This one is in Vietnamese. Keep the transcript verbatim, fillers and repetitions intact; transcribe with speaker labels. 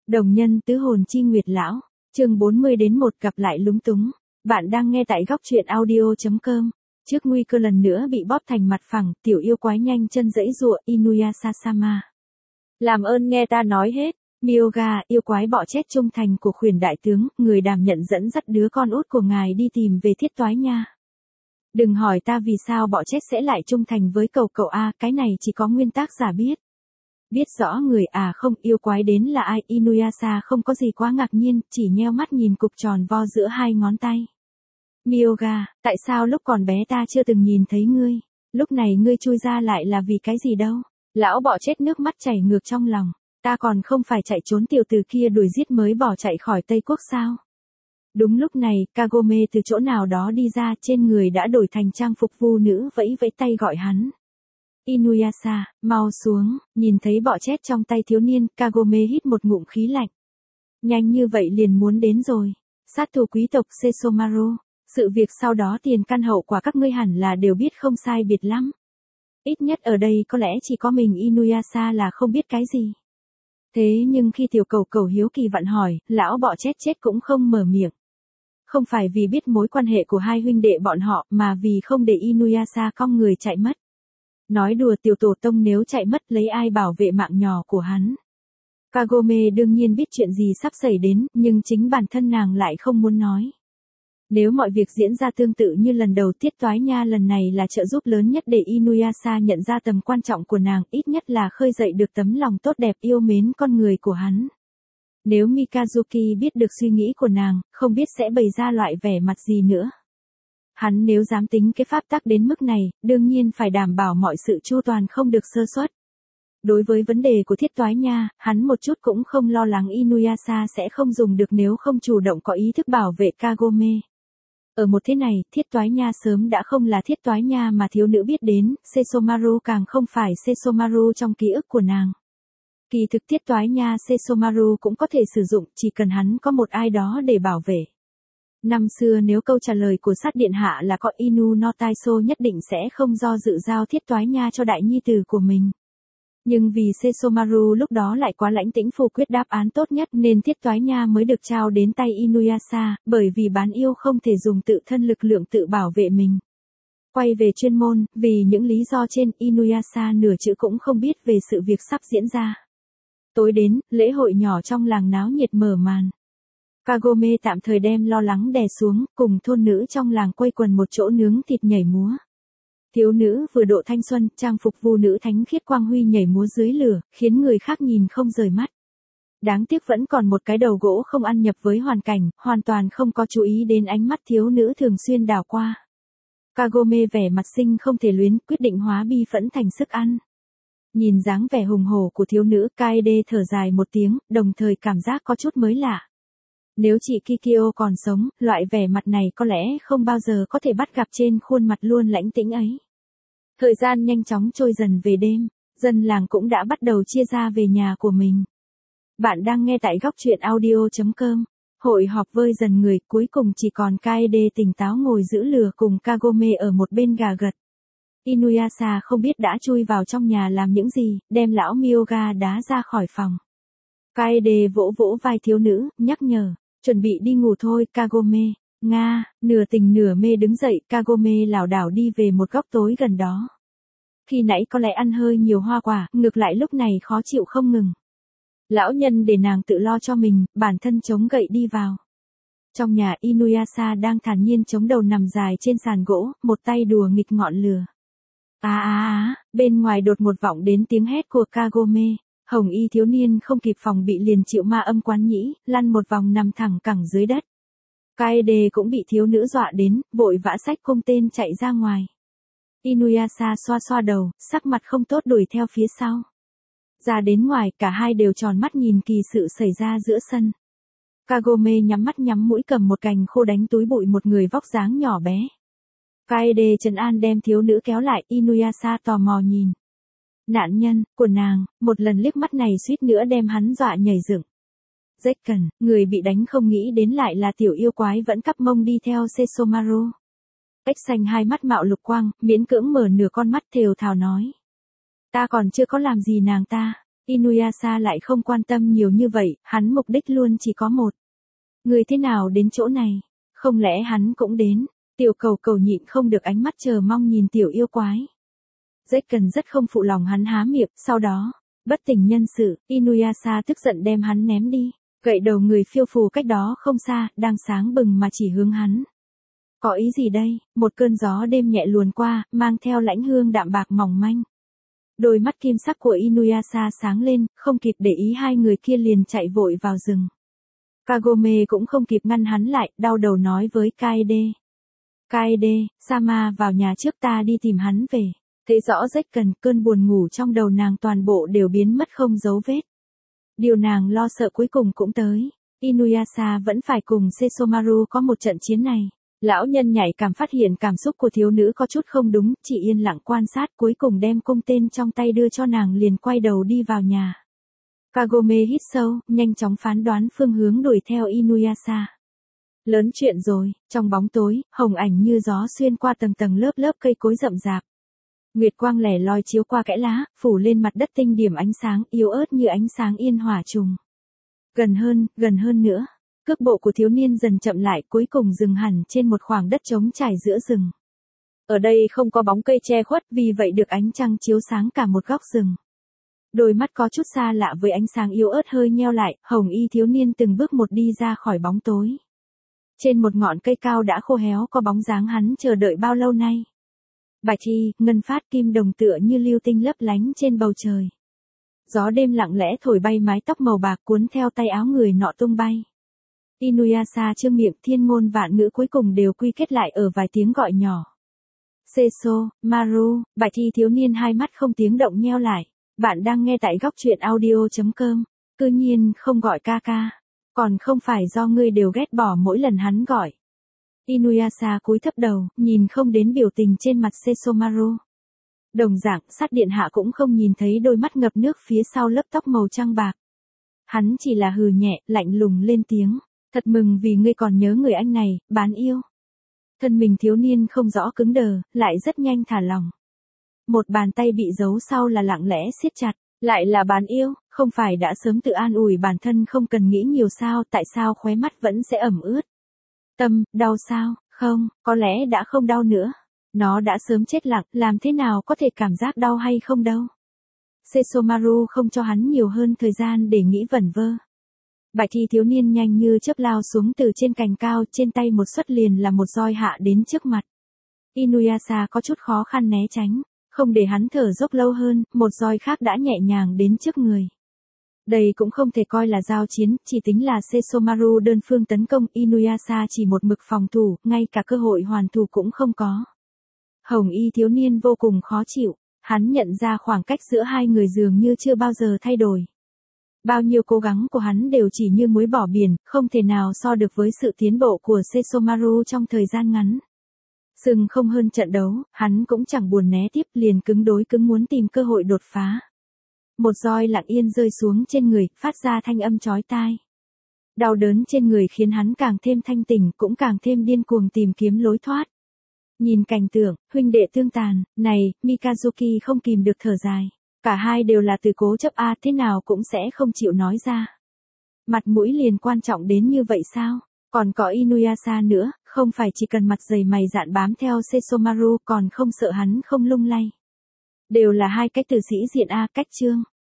Speaker 1: Đồng nhân tứ hồn chi nguyệt lão, chương bốn mươi đến một gặp lại lúng túng. Bạn đang nghe tại góc truyện audio.com. Trước nguy cơ lần nữa bị bóp thành mặt phẳng, tiểu yêu quái nhanh chân giãy giụa Inuyasha-sama. Làm ơn nghe ta nói hết. Myoga, yêu quái bọ chết trung thành của khuyển đại tướng, người đảm nhận dẫn dắt đứa con út của ngài đi tìm về Thiết Toái Nha. Đừng hỏi ta vì sao bọ chết sẽ lại trung thành với cậu cậu A, cái này chỉ có nguyên tác giả biết. Biết rõ người à không, yêu quái đến là ai? Inuyasha không có gì quá ngạc nhiên, chỉ nheo mắt nhìn cục tròn vo giữa hai ngón tay. Myoga, tại sao lúc còn bé ta chưa từng nhìn thấy ngươi? Lúc này ngươi chui ra lại là vì cái gì đâu? Lão bọ chết nước mắt chảy ngược trong lòng. Ta còn không phải chạy trốn tiểu tử kia đuổi giết mới bỏ chạy khỏi Tây Quốc sao? Đúng lúc này, Kagome từ chỗ nào đó đi ra, trên người đã đổi thành trang phục vu nữ, vẫy vẫy tay gọi hắn. Inuyasha, mau xuống. Nhìn thấy bọ chết trong tay thiếu niên, Kagome hít một ngụm khí lạnh. Nhanh như vậy liền muốn đến rồi. Sát thủ quý tộc Sesomaru. Sự việc sau đó tiền căn hậu quả các ngươi hẳn là đều biết không sai biệt lắm. Ít nhất ở đây có lẽ chỉ có mình Inuyasha là không biết cái gì. Thế nhưng khi tiểu cầu cầu hiếu kỳ vặn hỏi, lão bọ chết chết cũng không mở miệng. Không phải vì biết mối quan hệ của hai huynh đệ bọn họ, mà vì không để Inuyasha cong người chạy mất. Nói đùa tiểu tổ tông nếu chạy mất lấy ai bảo vệ mạng nhỏ của hắn. Kagome đương nhiên biết chuyện gì sắp xảy đến, nhưng chính bản thân nàng lại không muốn nói. Nếu mọi việc diễn ra tương tự như lần đầu, Thiết Toái Nha lần này là trợ giúp lớn nhất để Inuyasha nhận ra tầm quan trọng của nàng, ít nhất là khơi dậy được tấm lòng tốt đẹp yêu mến con người của hắn. Nếu Mikazuki biết được suy nghĩ của nàng, không biết sẽ bày ra loại vẻ mặt gì nữa. Hắn nếu dám tính cái pháp tắc đến mức này, đương nhiên phải đảm bảo mọi sự chu toàn không được sơ suất. Đối với vấn đề của Thiết Toái Nha, hắn một chút cũng không lo lắng Inuyasha sẽ không dùng được nếu không chủ động có ý thức bảo vệ Kagome. Ở một thế này, Thiết Toái Nha sớm đã không là Thiết Toái Nha mà thiếu nữ biết đến, Sesomaru càng không phải Sesomaru trong ký ức của nàng. Kỳ thực Thiết Toái Nha Sesomaru cũng có thể sử dụng, chỉ cần hắn có một ai đó để bảo vệ. Năm xưa nếu câu trả lời của sát điện hạ là có Inu no Taiso nhất định sẽ không do dự giao Thiết Toái Nha cho đại nhi tử của mình. Nhưng vì Sesomaru lúc đó lại quá lãnh tĩnh phủ quyết đáp án tốt nhất nên Thiết Toái Nha mới được trao đến tay Inuyasha, bởi vì bán yêu không thể dùng tự thân lực lượng tự bảo vệ mình. Quay về chuyên môn, vì những lý do trên Inuyasha nửa chữ cũng không biết về sự việc sắp diễn ra. Tối đến, lễ hội nhỏ trong làng náo nhiệt mở màn. Kagome tạm thời đem lo lắng đè xuống, cùng thôn nữ trong làng quây quần một chỗ nướng thịt nhảy múa. Thiếu nữ vừa độ thanh xuân, trang phục vu nữ thánh khiết quang huy nhảy múa dưới lửa, khiến người khác nhìn không rời mắt. Đáng tiếc vẫn còn một cái đầu gỗ không ăn nhập với hoàn cảnh, hoàn toàn không có chú ý đến ánh mắt thiếu nữ thường xuyên đảo qua. Kagome vẻ mặt sinh không thể luyến, quyết định hóa bi phẫn thành sức ăn. Nhìn dáng vẻ hùng hổ của thiếu nữ, Kaede thở dài một tiếng, đồng thời cảm giác có chút mới lạ. Nếu chị Kikyo còn sống, loại vẻ mặt này có lẽ không bao giờ có thể bắt gặp trên khuôn mặt luôn lãnh tĩnh ấy. Thời gian nhanh chóng trôi dần về đêm, dân làng cũng đã bắt đầu chia ra về nhà của mình. Bạn đang nghe tại góc truyện audio.com. Hội họp vơi dần người, cuối cùng chỉ còn Kaede tỉnh táo ngồi giữ lửa cùng Kagome ở một bên gà gật. Inuyasha không biết đã chui vào trong nhà làm những gì, đem lão Myoga đá ra khỏi phòng. Kaede vỗ vỗ vai thiếu nữ, nhắc nhở, chuẩn bị đi ngủ thôi, Kagome. Nga, nửa tình nửa mê đứng dậy, Kagome lảo đảo đi về một góc tối gần đó. Khi nãy có lẽ ăn hơi nhiều hoa quả, ngược lại lúc này khó chịu không ngừng. Lão nhân để nàng tự lo cho mình, bản thân chống gậy đi vào. Trong nhà Inuyasha đang thản nhiên chống đầu nằm dài trên sàn gỗ, một tay đùa nghịch ngọn lửa. Á á á, bên ngoài đột một vọng đến tiếng hét của Kagome. Hồng y thiếu niên không kịp phòng bị liền chịu ma âm quán nhĩ, lăn một vòng nằm thẳng cẳng dưới đất. Kaede cũng bị thiếu nữ dọa đến, vội vã xách cung tên chạy ra ngoài. Inuyasha xoa xoa đầu, sắc mặt không tốt đuổi theo phía sau. Ra đến ngoài, cả hai đều tròn mắt nhìn kỳ sự xảy ra giữa sân. Kagome nhắm mắt nhắm mũi cầm một cành khô đánh túi bụi một người vóc dáng nhỏ bé. Kaede trấn an đem thiếu nữ kéo lại, Inuyasha tò mò nhìn. Nạn nhân, của nàng, một lần liếc mắt này suýt nữa đem hắn dọa nhảy dựng. Zekken, người bị đánh không nghĩ đến lại là tiểu yêu quái vẫn cắp mông đi theo Sesomaru. Ếch xanh hai mắt mạo lục quang, miễn cưỡng mở nửa con mắt thều thào nói. Ta còn chưa có làm gì nàng ta. Inuyasha lại không quan tâm nhiều như vậy, hắn mục đích luôn chỉ có một. Người thế nào đến chỗ này? Không lẽ hắn cũng đến? Tiểu cầu cầu nhịn không được ánh mắt chờ mong nhìn tiểu yêu quái. Zekken rất không phụ lòng hắn há miệng, sau đó, bất tỉnh nhân sự, Inuyasha tức giận đem hắn ném đi. Gậy đầu người phiêu phù cách đó không xa, đang sáng bừng mà chỉ hướng hắn. Có ý gì đây? Một cơn gió đêm nhẹ luồn qua, mang theo lãnh hương đạm bạc mỏng manh. Đôi mắt kim sắc của Inuyasha sáng lên, không kịp để ý hai người kia liền chạy vội vào rừng. Kagome cũng không kịp ngăn hắn lại, đau đầu nói với Kaede. Kaede, Sama vào nhà trước ta đi tìm hắn về. Thấy rõ Zekken, cơn buồn ngủ trong đầu nàng toàn bộ đều biến mất không dấu vết. Điều nàng lo sợ cuối cùng cũng tới. Inuyasha vẫn phải cùng Sesomaru có một trận chiến này. Lão nhân nhạy cảm phát hiện cảm xúc của thiếu nữ có chút không đúng, chỉ yên lặng quan sát cuối cùng đem cung tên trong tay đưa cho nàng liền quay đầu đi vào nhà. Kagome hít sâu, nhanh chóng phán đoán phương hướng đuổi theo Inuyasha. Lớn chuyện rồi, trong bóng tối, hồng ảnh như gió xuyên qua tầng tầng lớp lớp cây cối rậm rạp. Nguyệt quang lẻ loi chiếu qua kẽ lá, phủ lên mặt đất tinh điểm ánh sáng yếu ớt như ánh sáng yên hỏa trùng. Gần hơn, gần hơn nữa. Cước bộ của thiếu niên dần chậm lại, cuối cùng dừng hẳn trên một khoảng đất trống trải giữa rừng. Ở đây không có bóng cây che khuất, vì vậy được ánh trăng chiếu sáng cả một góc rừng. Đôi mắt có chút xa lạ với ánh sáng yếu ớt hơi nheo lại, hồng y thiếu niên từng bước một đi ra khỏi bóng tối. Trên một ngọn cây cao đã khô héo có bóng dáng hắn chờ đợi bao lâu nay. Bạch y, ngân phát kim đồng tựa như lưu tinh lấp lánh trên bầu trời. Gió đêm lặng lẽ thổi bay mái tóc màu bạc cuốn theo tay áo người nọ tung bay. Inuyasha trương miệng, thiên ngôn vạn ngữ cuối cùng đều quy kết lại ở vài tiếng gọi nhỏ. Seso, Maru, bạch y thiếu niên hai mắt không tiếng động nheo lại. Bạn đang nghe tại góc truyện audio chấm com. Cư nhiên không gọi ca ca. Còn không phải do ngươi đều ghét bỏ mỗi lần hắn gọi. Inuyasha cúi thấp đầu, nhìn không đến biểu tình trên mặt Sesomaru. Đồng dạng, sát điện hạ cũng không nhìn thấy đôi mắt ngập nước phía sau lớp tóc màu trắng bạc. Hắn chỉ là hừ nhẹ, lạnh lùng lên tiếng. Thật mừng vì ngươi còn nhớ người anh này, bán yêu. Thân mình thiếu niên không rõ cứng đờ, lại rất nhanh thả lòng. Một bàn tay bị giấu sau là lặng lẽ siết chặt, lại là bán yêu, không phải đã sớm tự an ủi bản thân không cần nghĩ nhiều sao, tại sao khóe mắt vẫn sẽ ẩm ướt. Tâm, đau sao, không, có lẽ đã không đau nữa. Nó đã sớm chết lặng, làm thế nào có thể cảm giác đau hay không đâu. Sesomaru không cho hắn nhiều hơn thời gian để nghĩ vẩn vơ. Bạch y thiếu niên nhanh như chớp lao xuống từ trên cành cao, trên tay một xuất liền là một roi hạ đến trước mặt. Inuyasha có chút khó khăn né tránh, không để hắn thở dốc lâu hơn, một roi khác đã nhẹ nhàng đến trước người. Đây cũng không thể coi là giao chiến, chỉ tính là Sesomaru đơn phương tấn công, Inuyasha chỉ một mực phòng thủ, ngay cả cơ hội hoàn thủ cũng không có. Hồng y thiếu niên vô cùng khó chịu, hắn nhận ra khoảng cách giữa hai người dường như chưa bao giờ thay đổi. Bao nhiêu cố gắng của hắn đều chỉ như muối bỏ biển, không thể nào so được với sự tiến bộ của Sesomaru trong thời gian ngắn. Sừng không hơn trận đấu, hắn cũng chẳng buồn né tiếp, liền cứng đối cứng muốn tìm cơ hội đột phá. Một roi lặng yên rơi xuống trên người, phát ra thanh âm chói tai. Đau đớn trên người khiến hắn càng thêm thanh tỉnh, cũng càng thêm điên cuồng tìm kiếm lối thoát. Nhìn cảnh tượng, huynh đệ tương tàn, này, Mikazuki không kìm được thở dài. Cả hai đều là từ cố chấp a, thế nào cũng sẽ không chịu nói ra. Mặt mũi liền quan trọng đến như vậy sao? Còn có Inuyasha nữa, không phải chỉ cần mặt dày mày dạn bám theo Sesomaru, còn không sợ hắn không lung lay. Đều là hai cách từ sĩ diện a, cách chương.